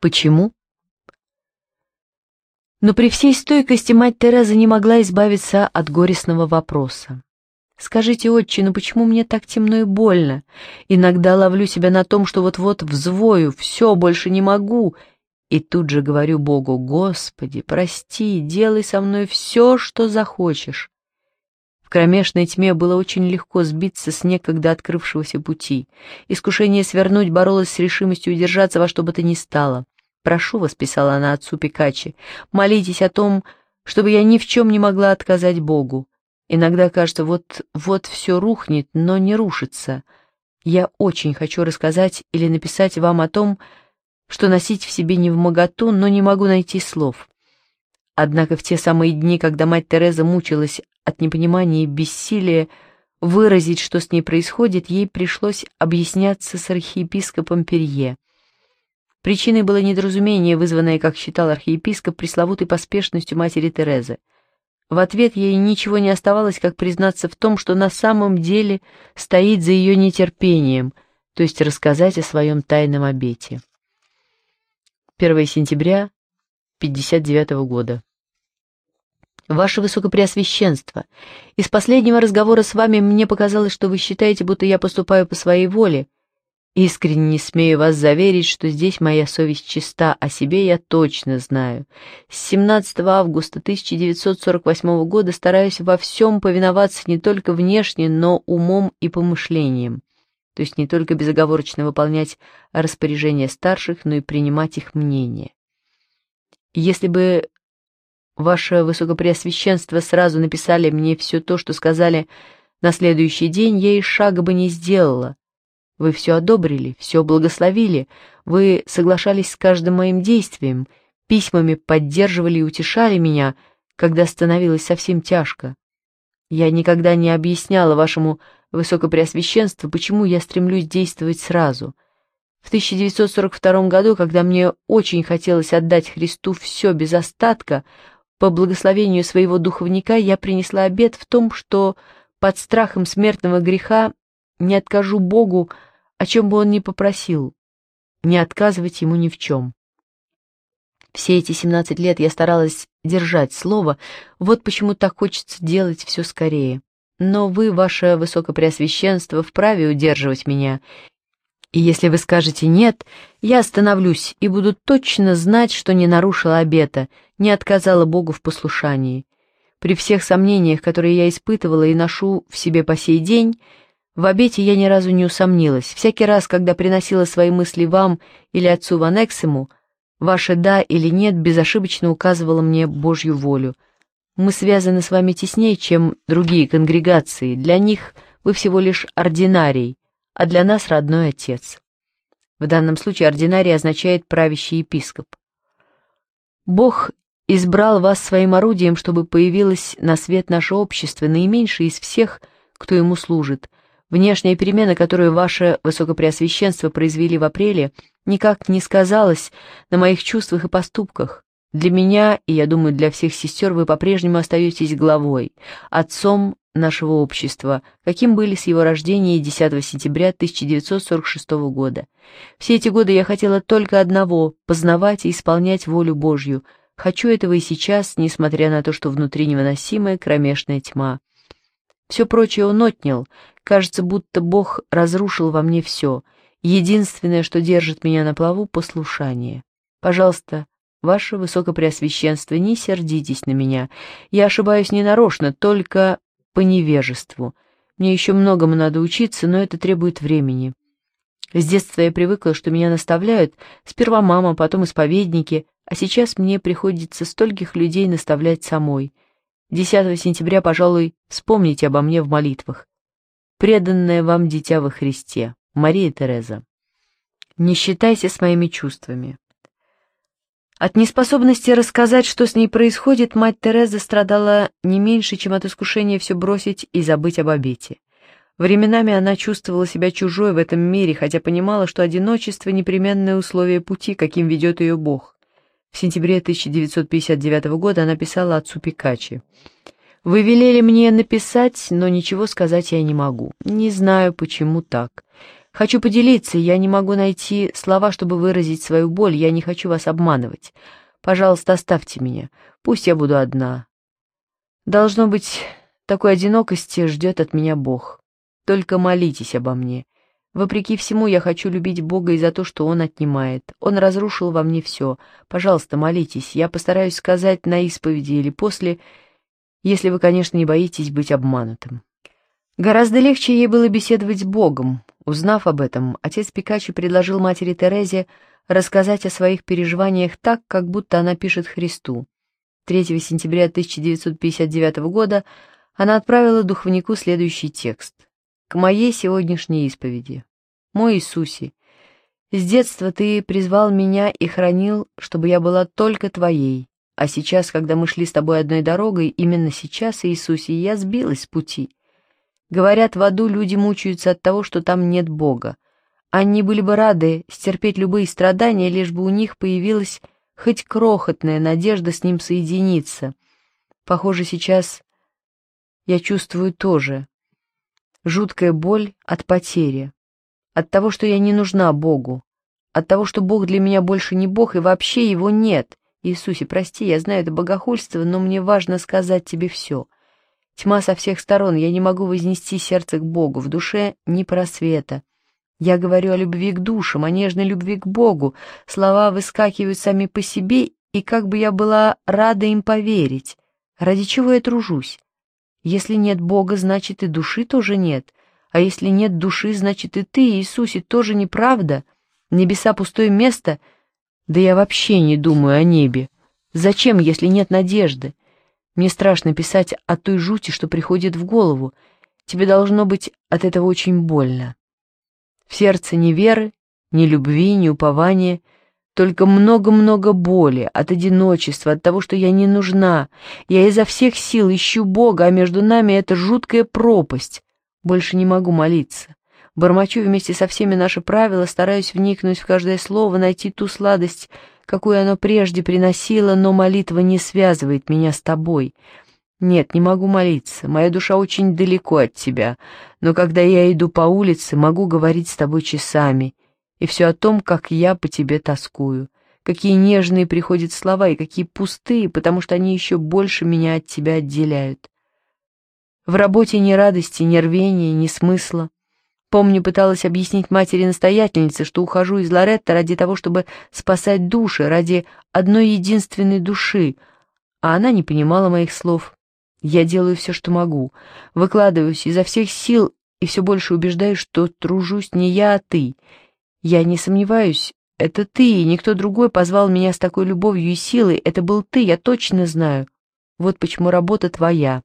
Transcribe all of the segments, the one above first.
Почему? Но при всей стойкости мать Тереза не могла избавиться от горестного вопроса. «Скажите, отче, ну почему мне так темно и больно? Иногда ловлю себя на том, что вот-вот взвою, все, больше не могу». И тут же говорю Богу: «Господи, прости, делай со мной все, что захочешь». В кромешной тьме было очень легко сбиться с некогда открывшегося пути. Искушение свернуть боролось с решимостью удержаться во что бы то ни стало. «Прошу вас», — писала она отцу Пикачи, — «молитесь о том, чтобы я ни в чем не могла отказать Богу. Иногда кажется, вот все рухнет, но не рушится. Я очень хочу рассказать или написать вам о том, что носить в себе невмоготу, но не могу найти слов». Однако в те самые дни, когда мать Тереза мучилась от непонимания и бессилия выразить, что с ней происходит, ей пришлось объясняться с архиепископом Перье. Причиной было недоразумение, вызванное, как считал архиепископ, пресловутой поспешностью матери Терезы. В ответ ей ничего не оставалось, как признаться в том, что на самом деле стоит за ее нетерпением, то есть рассказать о своем тайном обете. 1 сентября 59 года. «Ваше Высокопреосвященство, из последнего разговора с вами мне показалось, что вы считаете, будто я поступаю по своей воле. Искренне смею вас заверить, что здесь моя совесть чиста, о себе я точно знаю. С 17 августа 1948 года стараюсь во всем повиноваться не только внешне, но умом и помышлением, то есть не только безоговорочно выполнять распоряжения старших, но и принимать их мнение. Если бы ваше Высокопреосвященство сразу написали мне все то, что сказали на следующий день, я и шага бы не сделала. Вы все одобрили, все благословили, вы соглашались с каждым моим действием, письмами поддерживали и утешали меня, когда становилось совсем тяжко. Я никогда не объясняла вашему Высокопреосвященству, почему я стремлюсь действовать сразу. В 1942 году, когда мне очень хотелось отдать Христу все без остатка, по благословению своего духовника я принесла обет в том, что под страхом смертного греха не откажу Богу, о чем бы он ни попросил, не отказывать ему ни в чем. Все эти 17 лет я старалась держать слово, вот почему так хочется делать все скорее. Но вы, ваше Высокопреосвященство, вправе удерживать меня, и если вы скажете «нет», я остановлюсь и буду точно знать, что не нарушила обета, не отказала Богу в послушании. При всех сомнениях, которые я испытывала и ношу в себе по сей день, в обете я ни разу не усомнилась. Всякий раз, когда приносила свои мысли вам или отцу Ванексему, ваше «да» или «нет» безошибочно указывало мне Божью волю. Мы связаны с вами теснее, чем другие конгрегации. Для них вы всего лишь ординарий, а для нас родной отец. В данном случае ординарий означает правящий епископ. Бог избрал вас своим орудием, чтобы появилось на свет наше общество, наименьшее из всех, кто ему служит. Внешняя перемена, которую ваше Высокопреосвященство произвели в апреле, никак не сказалась на моих чувствах и поступках. Для меня, и, я думаю, для всех сестер, вы по-прежнему остаетесь главой, отцом нашего общества, каким были с его рождения 10 сентября 1946 года. Все эти годы я хотела только одного — познавать и исполнять волю Божью. Хочу этого и сейчас, несмотря на то, что внутри невыносимая кромешная тьма. Все прочее он отнял, кажется, будто Бог разрушил во мне все. Единственное, что держит меня на плаву — послушание. Пожалуйста, ваше Высокопреосвященство, не сердитесь на меня. Я ошибаюсь ненарочно, только по невежеству. Мне еще многому надо учиться, но это требует времени. С детства я привыкла, что меня наставляют сперва мама, потом исповедники, а сейчас мне приходится стольких людей наставлять самой. 10 сентября, пожалуй, вспомните обо мне в молитвах. Преданное вам дитя во Христе, Мария Тереза. Не считайся с моими чувствами. От неспособности рассказать, что с ней происходит, мать Тереза страдала не меньше, чем от искушения все бросить и забыть об обете. Временами она чувствовала себя чужой в этом мире, хотя понимала, что одиночество — непременное условие пути, каким ведет ее Бог. В сентябре 1959 года она писала отцу Пикачи: «Вы велели мне написать, но ничего сказать я не могу. Не знаю, почему так. Хочу поделиться, я не могу найти слова, чтобы выразить свою боль, я не хочу вас обманывать. Пожалуйста, оставьте меня, пусть я буду одна. Должно быть, такой одинокости ждет от меня Бог. Только молитесь обо мне. Вопреки всему, я хочу любить Бога и за то, что Он отнимает. Он разрушил во мне все. Пожалуйста, молитесь, я постараюсь сказать на исповеди или после, если вы, конечно, не боитесь быть обманутым». Гораздо легче ей было беседовать с Богом. Узнав об этом, отец Пикаччо предложил матери Терезе рассказать о своих переживаниях так, как будто она пишет Христу. 3 сентября 1959 года она отправила духовнику следующий текст. «К моей сегодняшней исповеди. Мой Иисусе, с детства Ты призвал меня и хранил, чтобы я была только Твоей, а сейчас, когда мы шли с Тобой одной дорогой, именно сейчас, Иисусе, я сбилась с пути. Говорят, в аду люди мучаются от того, что там нет Бога. Они были бы рады стерпеть любые страдания, лишь бы у них появилась хоть крохотная надежда с Ним соединиться. Похоже, сейчас я чувствую тоже. Жуткая боль от потери, от того, что я не нужна Богу, от того, что Бог для меня больше не Бог и вообще Его нет. Иисусе, прости, я знаю, это богохульство, но мне важно сказать Тебе все. Тьма со всех сторон, я не могу вознести сердце к Богу, в душе ни просвета. Я говорю о любви к душам, о нежной любви к Богу, слова выскакивают сами по себе, и как бы я была рада им поверить. Ради чего я тружусь? Если нет Бога, значит и души тоже нет, а если нет души, значит и Ты, Иисусе, тоже неправда. Небеса — пустое место, да я вообще не думаю о небе. Зачем, если нет надежды? Мне страшно писать о той жути, что приходит в голову. Тебе должно быть от этого очень больно. В сердце ни веры, ни любви, ни упования, только много-много боли от одиночества, от того, что я не нужна. Я изо всех сил ищу Бога, а между нами эта жуткая пропасть. Больше не могу молиться. Бормочу вместе со всеми наши правила, стараюсь вникнуть в каждое слово, найти ту сладость, какую оно прежде приносило, но молитва не связывает меня с тобой. Нет, не могу молиться, моя душа очень далеко от тебя, но когда я иду по улице, могу говорить с тобой часами, и все о том, как я по тебе тоскую, какие нежные приходят слова и какие пустые, потому что они еще больше меня от тебя отделяют. В работе ни радости, ни рвения, ни смысла. Помню, пыталась объяснить матери-настоятельнице, что ухожу из Лоретто ради того, чтобы спасать души, ради одной единственной души, а она не понимала моих слов. Я делаю все, что могу, выкладываюсь изо всех сил и все больше убеждаюсь, что тружусь не я, а ты. Я не сомневаюсь, это ты, и никто другой позвал меня с такой любовью и силой, это был ты, я точно знаю. Вот почему работа твоя.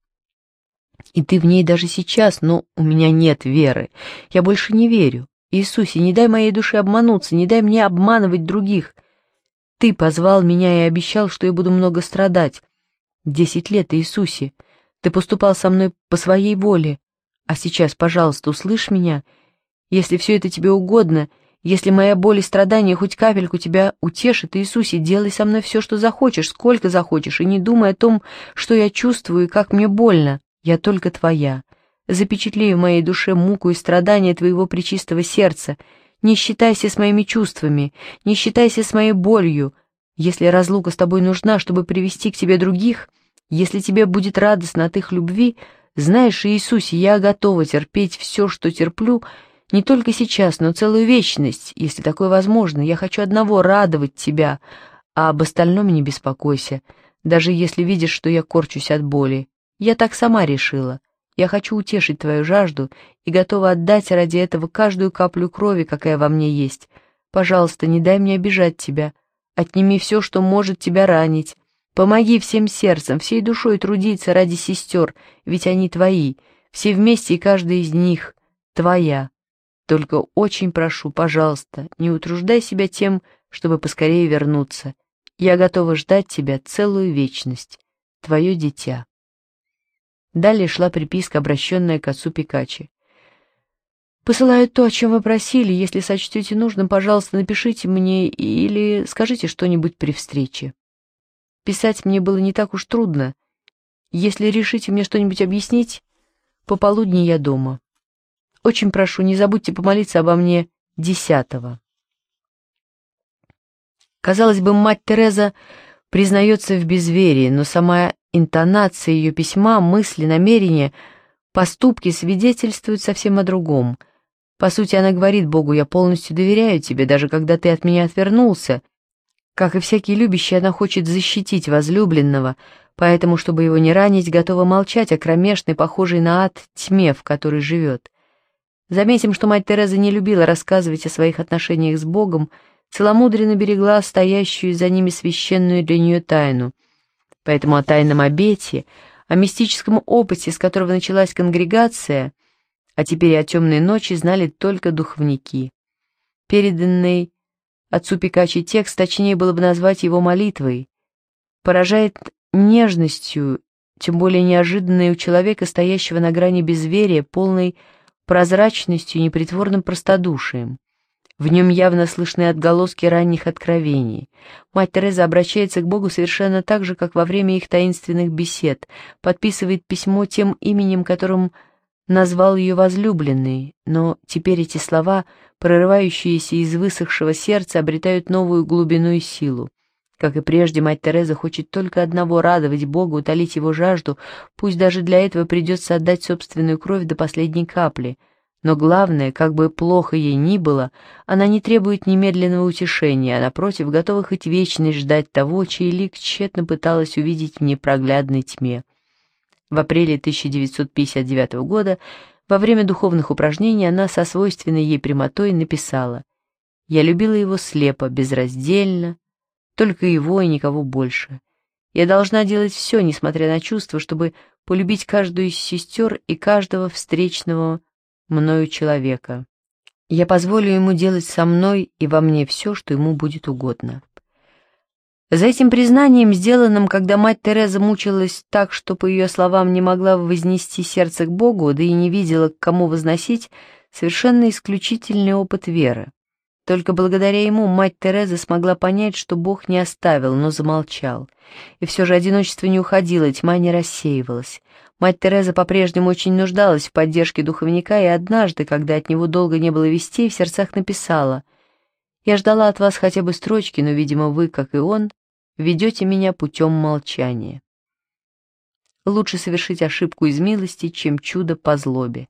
И ты в ней даже сейчас, но у меня нет веры. Я больше не верю. Иисусе, не дай моей душе обмануться, не дай мне обманывать других. Ты позвал меня и обещал, что я буду много страдать. 10 лет, Иисусе. Ты поступал со мной по своей воле. А сейчас, пожалуйста, услышь меня. Если все это тебе угодно, если моя боль и страдания хоть капельку тебя утешит, Иисусе, делай со мной все, что захочешь, сколько захочешь, и не думай о том, что я чувствую и как мне больно. Я только твоя. Запечатли в моей душе муку и страдания твоего пречистого сердца. Не считайся с моими чувствами, не считайся с моей болью. Если разлука с тобой нужна, чтобы привести к тебе других, если тебе будет радостно от их любви, знаешь, Иисусе, я готова терпеть все, что терплю, не только сейчас, но целую вечность, если такое возможно. Я хочу одного — радовать тебя, а об остальном не беспокойся, даже если видишь, что я корчусь от боли. Я так сама решила. Я хочу утешить твою жажду и готова отдать ради этого каждую каплю крови, какая во мне есть. Пожалуйста, не дай мне обижать тебя. Отними все, что может тебя ранить. Помоги всем сердцем, всей душой трудиться ради сестер, ведь они твои, все вместе и каждая из них твоя. Только очень прошу, пожалуйста, не утруждай себя тем, чтобы поскорее вернуться. Я готова ждать тебя целую вечность. Твое дитя. Далее шла приписка, обращенная к отцу Пикаччо. «Посылаю то, о чем вы просили. Если сочтете нужным, пожалуйста, напишите мне или скажите что-нибудь при встрече. Писать мне было не так уж трудно. Если решите мне что-нибудь объяснить, пополудни я дома. Очень прошу, не забудьте помолиться обо мне 10-го». Казалось бы, мать Тереза признается в безверии, но сама интонация ее письма, мысли, намерения, поступки свидетельствуют совсем о другом. По сути, она говорит Богу: «Я полностью доверяю тебе, даже когда ты от меня отвернулся». Как и всякий любящий, она хочет защитить возлюбленного, поэтому, чтобы его не ранить, готова молчать о кромешной, похожей на ад, тьме, в которой живет. Заметим, что мать Тереза не любила рассказывать о своих отношениях с Богом, целомудренно берегла стоящую за ними священную для нее тайну. Поэтому о тайном обете, о мистическом опыте, с которого началась конгрегация, а теперь и о темной ночи, знали только духовники. Переданный отцу Пикачи текст, точнее было бы назвать его молитвой, поражает нежностью, тем более неожиданной у человека, стоящего на грани безверия, полной прозрачностью и непритворным простодушием. В нем явно слышны отголоски ранних откровений. Мать Тереза обращается к Богу совершенно так же, как во время их таинственных бесед, подписывает письмо тем именем, которым назвал ее возлюбленный, но теперь эти слова, прорывающиеся из высохшего сердца, обретают новую глубину и силу. Как и прежде, мать Тереза хочет только одного — радовать Бога, утолить его жажду, пусть даже для этого придется отдать собственную кровь до последней капли. Но главное, как бы плохо ей ни было, она не требует немедленного утешения, а напротив, готова хоть вечность ждать того, чей лик тщетно пыталась увидеть в непроглядной тьме. В апреле 1959 года, во время духовных упражнений, она со свойственной ей прямотой написала: «Я любила его слепо, безраздельно, только его и никого больше. Я должна делать все, несмотря на чувства, чтобы полюбить каждую из сестер и каждого встречного мною человека. Я позволю ему делать со мной и во мне все, что ему будет угодно». За этим признанием, сделанным, когда мать Тереза мучилась так, что, по ее словам, не могла вознести сердце к Богу, да и не видела, к кому возносить, совершенно исключительный опыт веры. Только благодаря ему мать Тереза смогла понять, что Бог не оставил, но замолчал. И все же одиночество не уходило, тьма не рассеивалась. Мать Тереза по-прежнему очень нуждалась в поддержке духовника, и однажды, когда от него долго не было вестей, в сердцах написала: «Я ждала от вас хотя бы строчки, но, видимо, вы, как и он, ведете меня путем молчания. Лучше совершить ошибку из милости, чем чудо по злобе».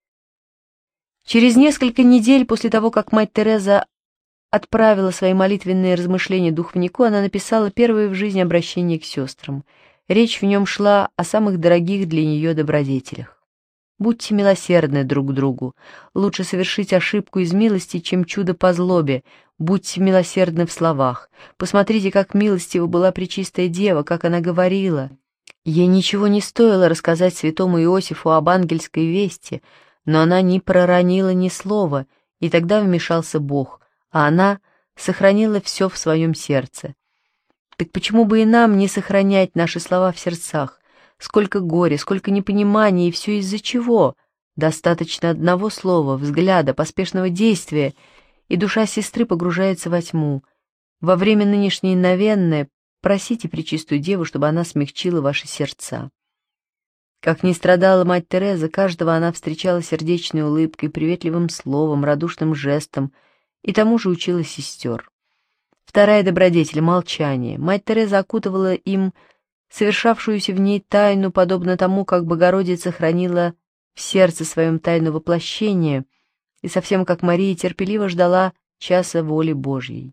Через несколько недель после того, как мать Тереза отправила свои молитвенные размышления духовнику, она написала первое в жизни обращение к сестрам. Речь в нем шла о самых дорогих для нее добродетелях. «Будьте милосердны друг к другу. Лучше совершить ошибку из милости, чем чудо по злобе. Будьте милосердны в словах. Посмотрите, как милостива была Пречистая Дева, как она говорила. Ей ничего не стоило рассказать святому Иосифу об ангельской вести, но она не проронила ни слова, и тогда вмешался Бог, а она сохранила все в своем сердце. Так почему бы и нам не сохранять наши слова в сердцах? Сколько горя, сколько непонимания, и все из-за чего? Достаточно одного слова, взгляда, поспешного действия, и душа сестры погружается во тьму. Во время нынешней новенны просите Пречистую Деву, чтобы она смягчила ваши сердца. Как ни страдала мать Тереза, каждого она встречала сердечной улыбкой, приветливым словом, радушным жестом, и тому же учила сестер. Вторая добродетель — молчание. Мать Тереза окутывала им совершавшуюся в ней тайну, подобно тому, как Богородица хранила в сердце своем тайну воплощения, и совсем как Мария терпеливо ждала часа воли Божьей.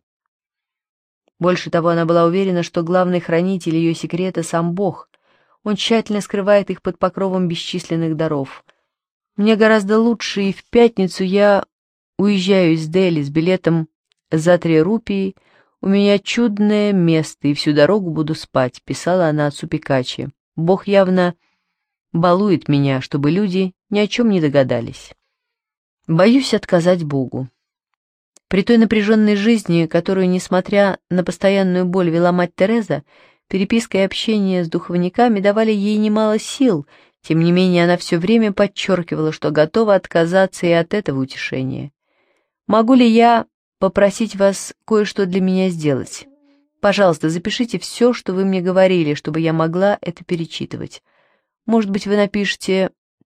Больше того, она была уверена, что главный хранитель ее секрета — сам Бог. Он тщательно скрывает их под покровом бесчисленных даров. Мне гораздо лучше, и в пятницу я уезжаю из Дели с билетом за 3 рупии. У меня чудное место, и всю дорогу буду спать, писала она отцу Пикачи. Бог явно балует меня, чтобы люди ни о чем не догадались. Боюсь отказать Богу. При той напряженной жизни, которую, несмотря на постоянную боль, вела мать Тереза, переписка и общение с духовниками давали ей немало сил, тем не менее она все время подчеркивала, что готова отказаться и от этого утешения. «Могу ли я попросить вас кое-что для меня сделать? Пожалуйста, запишите все, что вы мне говорили, чтобы я могла это перечитывать. Может быть, вы напишете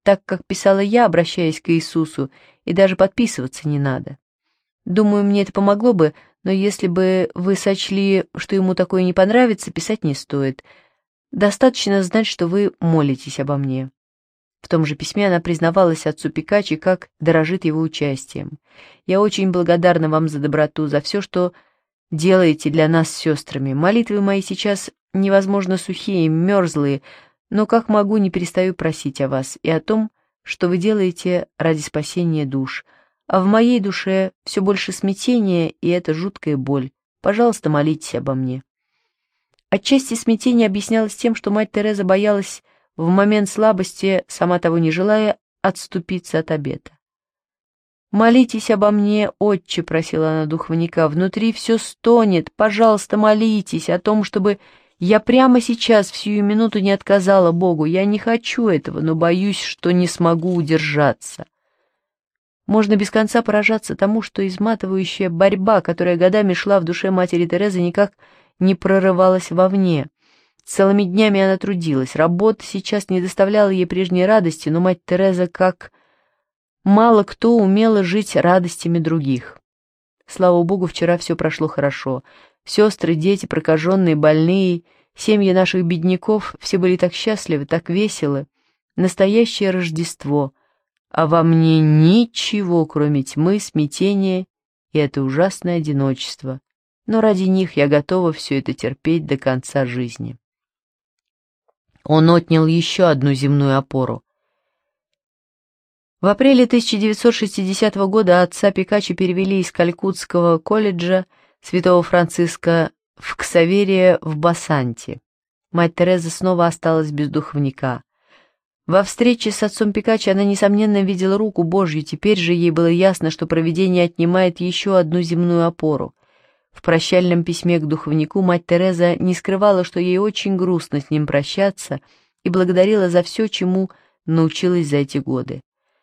так, как писала я, обращаясь к Иисусу, и даже подписываться не надо. Думаю, мне это помогло бы, но если бы вы сочли, что ему такое не понравится, писать не стоит. Достаточно знать, что вы молитесь обо мне». В том же письме она признавалась отцу Пикачи, как дорожит его участием. «Я очень благодарна вам за доброту, за все, что делаете для нас с сестрами. Молитвы мои сейчас невозможно сухие, мерзлые, но как могу, не перестаю просить о вас и о том, что вы делаете ради спасения душ. А в моей душе все больше смятения, и это жуткая боль. Пожалуйста, молитесь обо мне». Отчасти смятение объяснялось тем, что мать Тереза боялась в момент слабости, сама того не желая, отступиться от обета. «Молитесь обо мне, отче», — просила она духовника, — «внутри все стонет, пожалуйста, молитесь о том, чтобы я прямо сейчас, в сию минуту, не отказала Богу. Я не хочу этого, но боюсь, что не смогу удержаться». Можно без конца поражаться тому, что изматывающая борьба, которая годами шла в душе матери Терезы, никак не прорывалась вовне. Целыми днями она трудилась, работа сейчас не доставляла ей прежней радости, но мать Тереза, как мало кто, умела жить радостями других. Слава Богу, вчера все прошло хорошо. Сестры, дети, прокаженные, больные, семьи наших бедняков, все были так счастливы, так веселы. Настоящее Рождество, а во мне ничего, кроме тьмы, смятения и это ужасное одиночество. Но ради них я готова все это терпеть до конца жизни. Он отнял еще одну земную опору. В апреле 1960 года отца Пикачи перевели из Калькутского колледжа Святого Франциска в Ксаверия в Басанте. Мать Тереза снова осталась без духовника. Во встрече с отцом Пикачи она, несомненно, видела руку Божью, теперь же ей было ясно, что провидение отнимает еще одну земную опору. В прощальном письме к духовнику мать Тереза не скрывала, что ей очень грустно с ним прощаться, и благодарила за все, чему научилась за эти годы.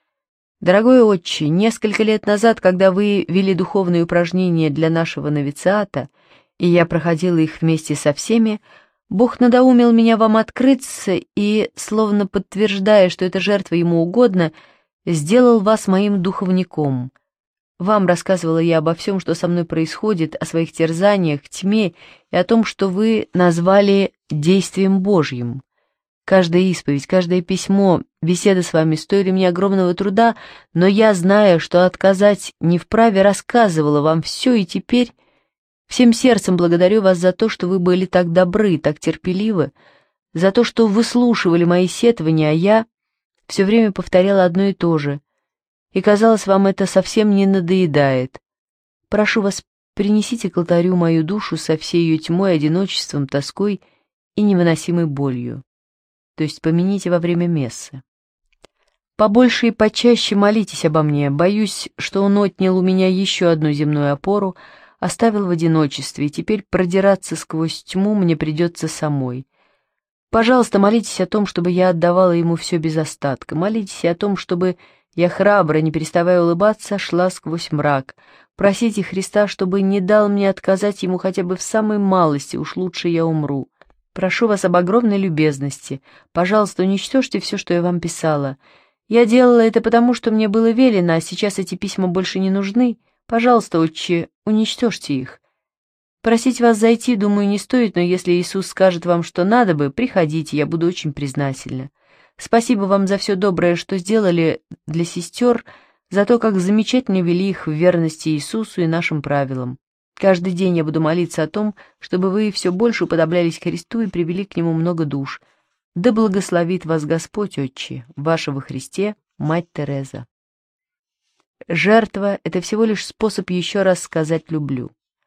«Дорогой отче, несколько лет назад, когда вы вели духовные упражнения для нашего новициата, и я проходила их вместе со всеми, Бог надоумил меня вам открыться и, словно подтверждая, что эта жертва ему угодна, сделал вас моим духовником. Вам рассказывала я обо всем, что со мной происходит, о своих терзаниях, тьме и о том, что вы назвали действием Божьим. Каждая исповедь, каждое письмо, беседа с вами стоили мне огромного труда, но я, зная, что отказать не вправе, рассказывала вам все, и теперь всем сердцем благодарю вас за то, что вы были так добры, так терпеливы, за то, что выслушивали мои сетования, а я все время повторяла одно и то же, и, казалось, вам это совсем не надоедает. Прошу вас, принесите к алтарю мою душу со всей ее тьмой, одиночеством, тоской и невыносимой болью. То есть помяните во время мессы. Побольше и почаще молитесь обо мне. Боюсь, что он отнял у меня еще одну земную опору, оставил в одиночестве, и теперь продираться сквозь тьму мне придется самой. Пожалуйста, молитесь о том, чтобы я отдавала ему все без остатка. Молитесь о том, чтобы я храбро, не переставая улыбаться, шла сквозь мрак. Просите Христа, чтобы не дал мне отказать ему хотя бы в самой малости, уж лучше я умру. Прошу вас об огромной любезности. Пожалуйста, уничтожьте все, что я вам писала. Я делала это потому, что мне было велено, а сейчас эти письма больше не нужны. Пожалуйста, отче, уничтожьте их. Просить вас зайти, думаю, не стоит, но если Иисус скажет вам, что надо бы, приходите, я буду очень признательна. Спасибо вам за все доброе, что сделали для сестер, за то, как замечательно вели их в верности Иисусу и нашим правилам. Каждый день я буду молиться о том, чтобы вы все больше уподоблялись Христу и привели к Нему много душ. Да благословит вас Господь, отче, ваша во Христе, мать Тереза. Жертва — это всего лишь способ еще раз сказать «люблю».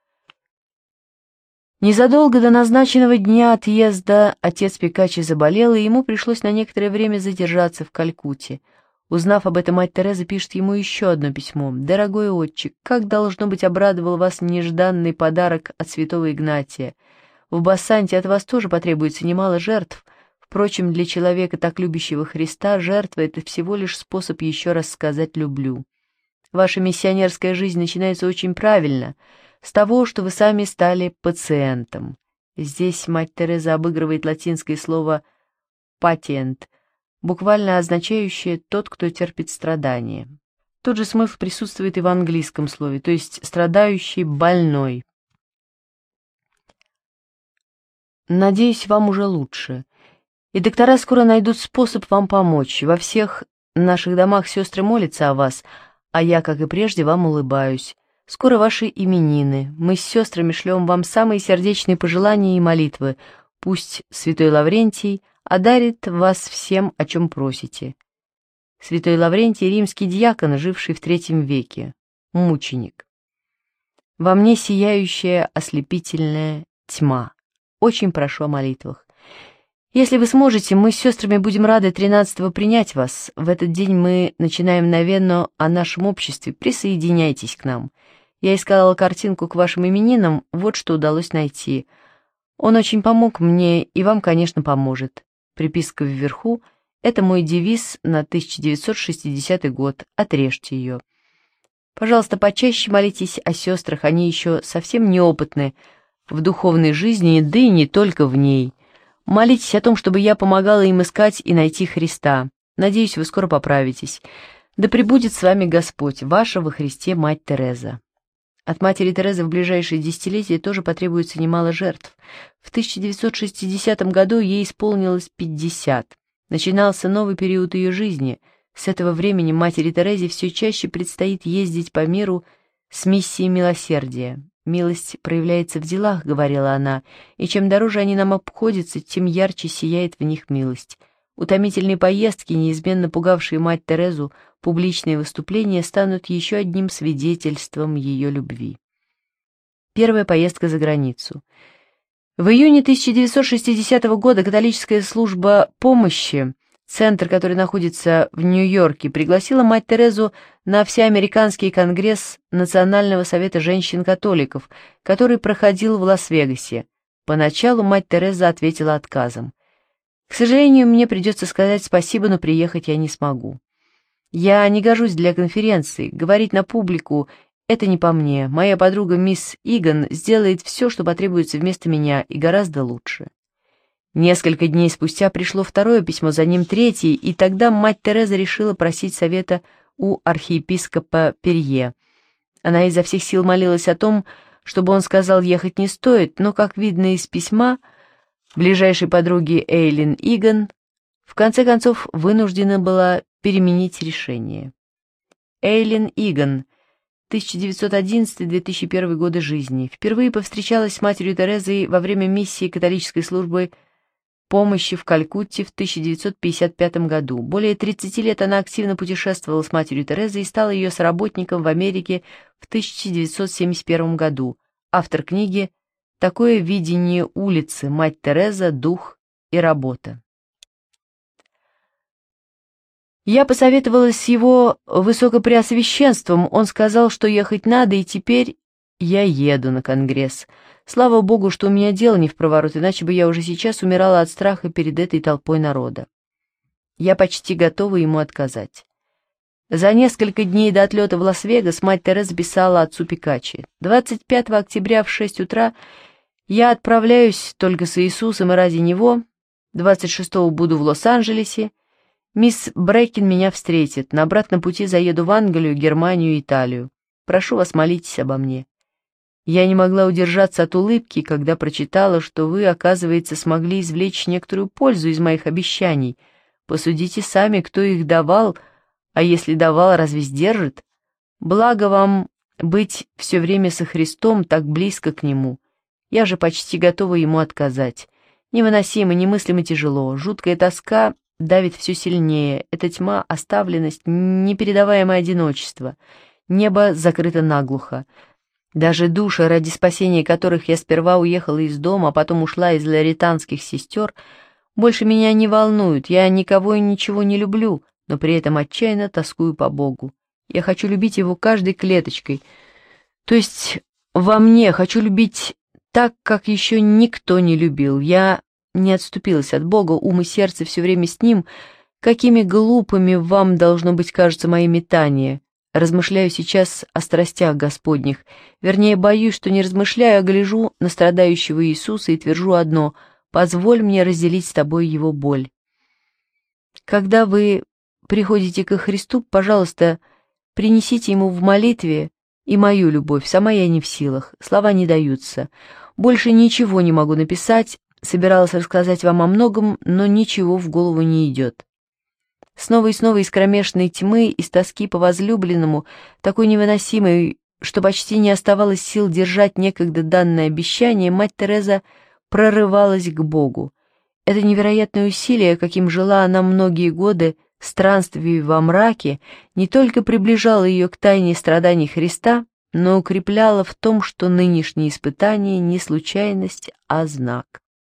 Незадолго до назначенного дня отъезда отец Пикачи заболел, и ему пришлось на некоторое время задержаться в Калькутте. Узнав об этом, мать Тереза пишет ему еще одно письмо. «Дорогой отче, как, должно быть, обрадовал вас нежданный подарок от святого Игнатия. В Бассанте от вас тоже потребуется немало жертв. Впрочем, для человека, так любящего Христа, жертва — это всего лишь способ еще раз сказать «люблю». Ваша миссионерская жизнь начинается очень правильно, с того, что вы сами стали пациентом». Здесь мать Тереза обыгрывает латинское слово «патиент», буквально означающее «тот, кто терпит страдания». Тот же смысл присутствует и в английском слове, то есть «страдающий», «больной». Надеюсь, вам уже лучше. И доктора скоро найдут способ вам помочь. Во всех наших домах сестры молятся о вас, а я, как и прежде, вам улыбаюсь. Скоро ваши именины. Мы с сестрами шлем вам самые сердечные пожелания и молитвы. Пусть святой Лаврентий одарит вас всем, о чем просите. Святой Лаврентий — римский диакон, живший в III веке. Мученик. Во мне сияющая ослепительная тьма. Очень прошу о молитвах. Если вы сможете, мы с сестрами будем рады 13-го принять вас. В этот день мы начинаем новенну о нашем обществе. Присоединяйтесь к нам. Я искала картинку к вашим именинам, вот что удалось найти. Он очень помог мне, и вам, конечно, поможет. Приписка вверху — это мой девиз на 1960 год. Отрежьте ее. Пожалуйста, почаще молитесь о сестрах, они еще совсем неопытны в духовной жизни, да и не только в ней. Молитесь о том, чтобы я помогала им искать и найти Христа. Надеюсь, вы скоро поправитесь. Да пребудет с вами Господь, ваша во Христе мать Тереза. От матери Терезы в ближайшие десятилетия тоже потребуется немало жертв. В 1960 году ей исполнилось 50. Начинался новый период ее жизни. С этого времени матери Терезе все чаще предстоит ездить по миру с миссией милосердия. «Милость проявляется в делах», — говорила она, «и чем дороже они нам обходятся, тем ярче сияет в них милость». Утомительные поездки, неизменно пугавшие мать Терезу, публичные выступления станут еще одним свидетельством ее любви. Первая поездка за границу. В июне 1960 года католическая служба помощи, центр, который находится в Нью-Йорке, пригласила мать Терезу на Всеамериканский конгресс Национального совета женщин-католиков, который проходил в Лас-Вегасе. Поначалу мать Тереза ответила отказом. «К сожалению, мне придется сказать спасибо, но приехать я не смогу. Я не гожусь для конференций, говорить на публику — это не по мне. Моя подруга мисс Иган сделает все, что потребуется вместо меня, и гораздо лучше». Несколько дней спустя пришло второе письмо, за ним третье, и тогда мать Тереза решила просить совета у архиепископа Перье. Она изо всех сил молилась о том, чтобы он сказал, ехать не стоит, но, как видно из письма ближайшей подруги Эйлин Иган, в конце концов вынуждена была переменить решение. Эйлин Иган, 1911-2001 годы жизни, впервые повстречалась с матерью Терезой во время миссии католической службы помощи в Калькутте в 1955 году. Более 30 лет она активно путешествовала с матерью Терезой и стала ее соработником в Америке в 1971 году. Автор книги «Такое видение улицы. Мать Тереза. Дух и работа». Я посоветовалась с его высокопреосвященством, он сказал, что ехать надо, и теперь я еду на конгресс. Слава Богу, что у меня дело не впроворот, иначе бы я уже сейчас умирала от страха перед этой толпой народа. Я почти готова ему отказать. За несколько дней до отлета в Лас-Вегас мать Тереза писала отцу Пикачи: 25 октября в 6 утра я отправляюсь только с Иисусом и ради Него, 26-го буду в Лос-Анджелесе, мисс Брэкин меня встретит, на обратном пути заеду в Англию, Германию и Италию. Прошу вас, молитесь обо мне. Я не могла удержаться от улыбки, когда прочитала, что вы, оказывается, смогли извлечь некоторую пользу из моих обещаний. Посудите сами, кто их давал, а если давал, разве сдержит? Благо вам быть все время со Христом, так близко к Нему. Я же почти готова Ему отказать. Невыносимо, немыслимо тяжело, жуткая тоска давит все сильнее, эта тьма, оставленность, непередаваемое одиночество. Небо закрыто наглухо. Даже души, ради спасения которых я сперва уехала из дома, а потом ушла из ларетанских сестер, больше меня не волнуют. Я никого и ничего не люблю, но при этом отчаянно тоскую по Богу. Я хочу любить Его каждой клеточкой. То есть во мне хочу любить так, как еще никто не любил. Я не отступилась от Бога, ум и сердце все время с Ним. Какими глупыми вам, должно быть, кажутся мои метания. Размышляю сейчас о страстях Господних. Вернее, боюсь, что не размышляю, а гляжу на страдающего Иисуса и твержу одно: «Позволь мне разделить с тобой Его боль». Когда вы приходите ко Христу, пожалуйста, принесите Ему в молитве и мою любовь. Сама я не в силах, слова не даются. Больше ничего не могу написать, собиралась рассказать вам о многом, но ничего в голову не идет. Снова и снова из кромешной тьмы, из тоски по возлюбленному, такой невыносимой, что почти не оставалось сил держать некогда данное обещание, мать Тереза прорывалась к Богу. Это невероятное усилие, каким жила она многие годы, странствий во мраке, не только приближало ее к тайне страданий Христа, но укрепляло в том, что нынешние испытания не случайность, а знак.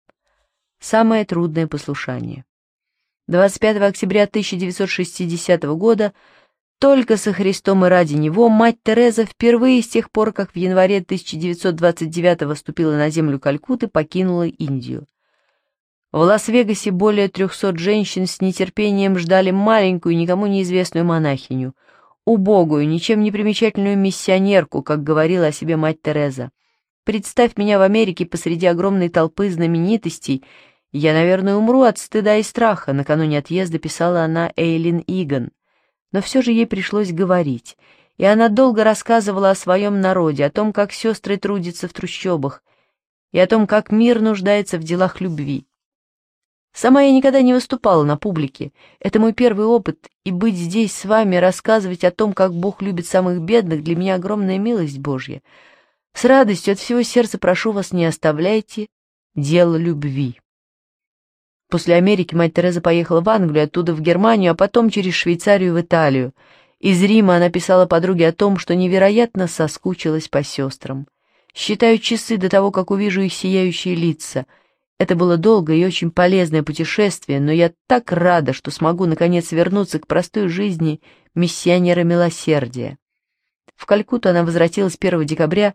Самое трудное послушание. 25 октября 1960 года только со Христом и ради Него мать Тереза впервые с тех пор, как в январе 1929 ступила на землю Калькутты, покинула Индию. В Лас-Вегасе более 300 женщин с нетерпением ждали маленькую, никому неизвестную монахиню, убогую, ничем не примечательную миссионерку, как говорила о себе мать Тереза. «Представь меня в Америке посреди огромной толпы знаменитостей, я, наверное, умру от стыда и страха», накануне отъезда писала она Эйлин Иган. Но все же ей пришлось говорить, и она долго рассказывала о своем народе, о том, как сестры трудятся в трущобах, и о том, как мир нуждается в делах любви. Сама я никогда не выступала на публике. Это мой первый опыт, и быть здесь с вами, рассказывать о том, как Бог любит самых бедных, для меня огромная милость Божья. С радостью от всего сердца прошу вас, не оставляйте дело любви. После Америки мать Тереза поехала в Англию, оттуда в Германию, а потом через Швейцарию в Италию. Из Рима она писала подруге о том, что невероятно соскучилась по сестрам. «Считаю часы до того, как увижу их сияющие лица. Это было долгое и очень полезное путешествие, но я так рада, что смогу наконец вернуться к простой жизни миссионера милосердия». В Калькутту она возвратилась 1 декабря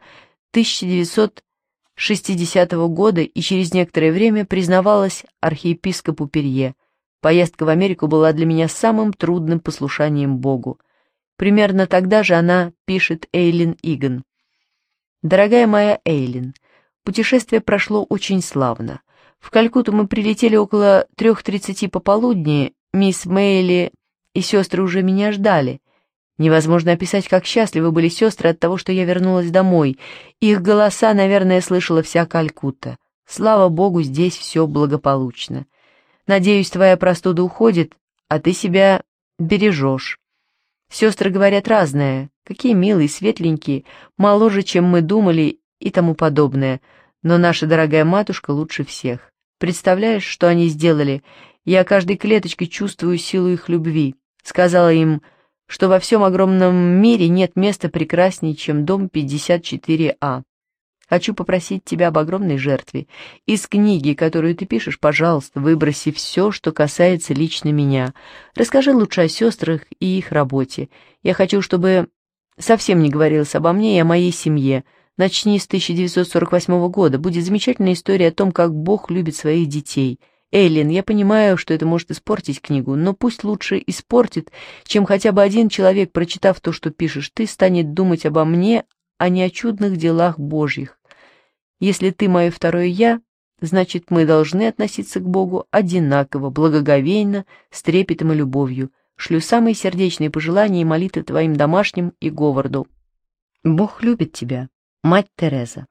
1960 года и через некоторое время признавалась архиепископу Перье. «Поездка в Америку была для меня самым трудным послушанием Богу». Примерно тогда же она пишет Эйлин Иган. «Дорогая моя Эйлин, путешествие прошло очень славно. В Калькутту мы прилетели около 3:30 пополудни, мисс Мэйли и сестры уже меня ждали. Невозможно описать, как счастливы были сестры от того, что я вернулась домой. Их голоса, наверное, слышала вся Калькутта. Слава Богу, здесь все благополучно. Надеюсь, твоя простуда уходит, а ты себя бережешь. Сестры говорят разное, какие милые, светленькие, моложе, чем мы думали и тому подобное, но наша дорогая матушка лучше всех. Представляешь, что они сделали? Я каждой клеточкой чувствую силу их любви. Сказала им, что во всем огромном мире нет места прекраснее, чем дом 54А. Хочу попросить тебя об огромной жертве. Из книги, которую ты пишешь, пожалуйста, выброси все, что касается лично меня. Расскажи лучше о сестрах и их работе. Я хочу, чтобы совсем не говорилось обо мне и о моей семье. Начни с 1948 года. Будет замечательная история о том, как Бог любит своих детей. Эйлин, я понимаю, что это может испортить книгу, но пусть лучше испортит, чем хотя бы один человек, прочитав то, что пишешь ты, станет думать обо мне, а не о чудных делах Божьих. Если ты мое второе «я», значит, мы должны относиться к Богу одинаково, благоговейно, с трепетом и любовью. Шлю самые сердечные пожелания и молитвы твоим домашним и Говарду. Бог любит тебя. Мать Тереза.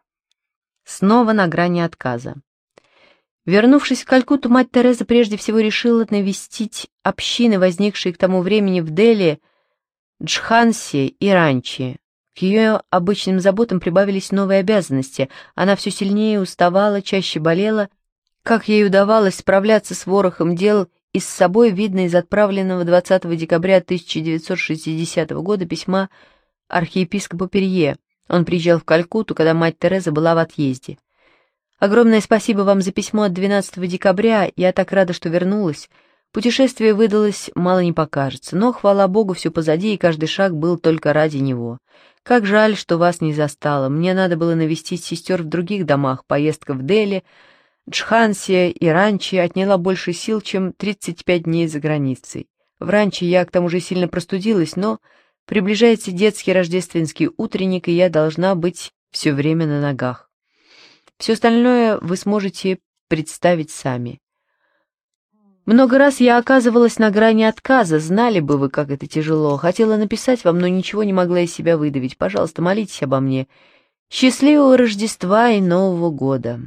Снова на грани отказа. Вернувшись в Калькутту, мать Тереза прежде всего решила навестить общины, возникшие к тому времени в Дели, Джханси и Ранчи. К ее обычным заботам прибавились новые обязанности. Она все сильнее уставала, чаще болела. Как ей удавалось справляться с ворохом дел, и с собой видно из отправленного 20 декабря 1960 года письма архиепископу Перье. Он приезжал в Калькутту, когда мать Тереза была в отъезде. «Огромное спасибо вам за письмо от 12 декабря, я так рада, что вернулась. Путешествие выдалось, мало не покажется, но, хвала Богу, все позади, и каждый шаг был только ради него. Как жаль, что вас не застало, мне надо было навестить сестер в других домах, поездка в Дели, Джханси и Ранчи отняла больше сил, чем 35 дней за границей. В Ранчи я к тому же сильно простудилась, но приближается детский рождественский утренник, и я должна быть все время на ногах. Все остальное вы сможете представить сами. Много раз я оказывалась на грани отказа, знали бы вы, как это тяжело. Хотела написать вам, но ничего не могла из себя выдавить. Пожалуйста, молитесь обо мне. Счастливого Рождества и Нового года».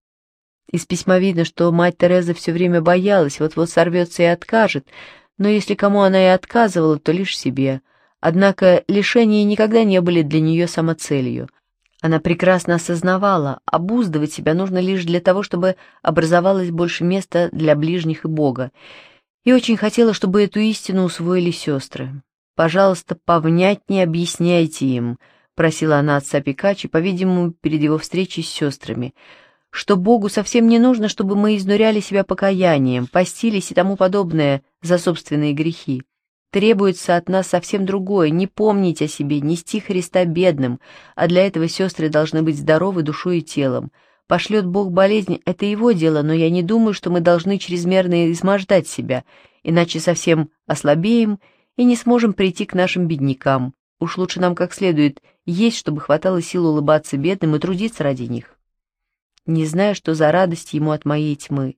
Из письма видно, что мать Тереза все время боялась, вот-вот сорвется и откажет, но если кому она и отказывала, то лишь себе. Однако лишения никогда не были для нее самоцелью. Она прекрасно осознавала, обуздывать себя нужно лишь для того, чтобы образовалось больше места для ближних и Бога, и очень хотела, чтобы эту истину усвоили сестры. «Пожалуйста, повнятнее объясняйте им», — просила она отца Пикачи, по-видимому, перед его встречей с сестрами, что Богу совсем не нужно, чтобы мы изнуряли себя покаянием, постились и тому подобное за собственные грехи. Требуется от нас совсем другое — не помнить о себе, нести Христа бедным, а для этого сестры должны быть здоровы душой и телом. Пошлет Бог болезнь — это его дело, но я не думаю, что мы должны чрезмерно измождать себя, иначе совсем ослабеем и не сможем прийти к нашим беднякам. Уж лучше нам как следует есть, чтобы хватало сил улыбаться бедным и трудиться ради них. Не знаю, что за радость ему от моей тьмы.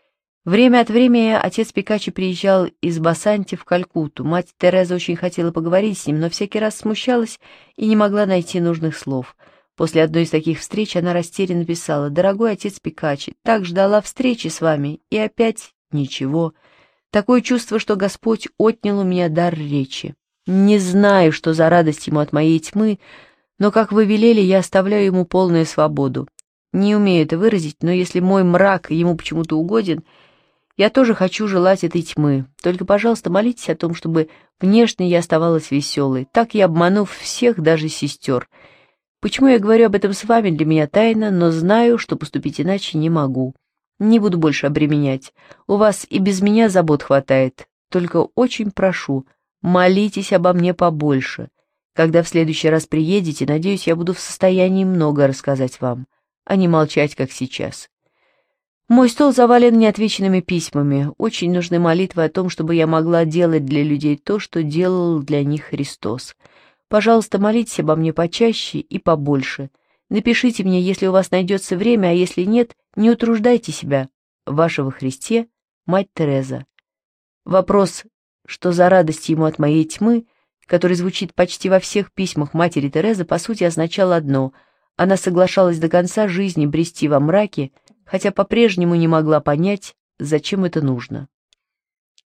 Время от времени отец Пикачи приезжал из Басанти в Калькутту. Мать Тереза очень хотела поговорить с ним, но всякий раз смущалась и не могла найти нужных слов. После одной из таких встреч она растерянно писала: «Дорогой отец Пикачи, так ждала встречи с вами, и опять ничего. Такое чувство, что Господь отнял у меня дар речи. Не знаю, что за радость ему от моей тьмы, но, как вы велели, я оставляю ему полную свободу. Не умею это выразить, но если мой мрак ему почему-то угоден, я тоже хочу желать этой тьмы. Только, пожалуйста, молитесь о том, чтобы внешне я оставалась веселой. Так я обману всех, даже сестер. Почему я говорю об этом с вами, для меня тайна, но знаю, что поступить иначе не могу. Не буду больше обременять. У вас и без меня забот хватает. Только очень прошу, молитесь обо мне побольше. Когда в следующий раз приедете, надеюсь, я буду в состоянии много рассказать вам, а не молчать, как сейчас. Мой стол завален неотвеченными письмами. Очень нужны молитвы о том, чтобы я могла делать для людей то, что делал для них Христос. Пожалуйста, молитесь обо мне почаще и побольше. Напишите мне, если у вас найдется время, а если нет, не утруждайте себя. Ваша во Христе, мать Тереза». Вопрос, что за радость ему от моей тьмы, который звучит почти во всех письмах матери Терезы, по сути означал одно — она соглашалась до конца жизни брести во мраке, хотя по-прежнему не могла понять, зачем это нужно.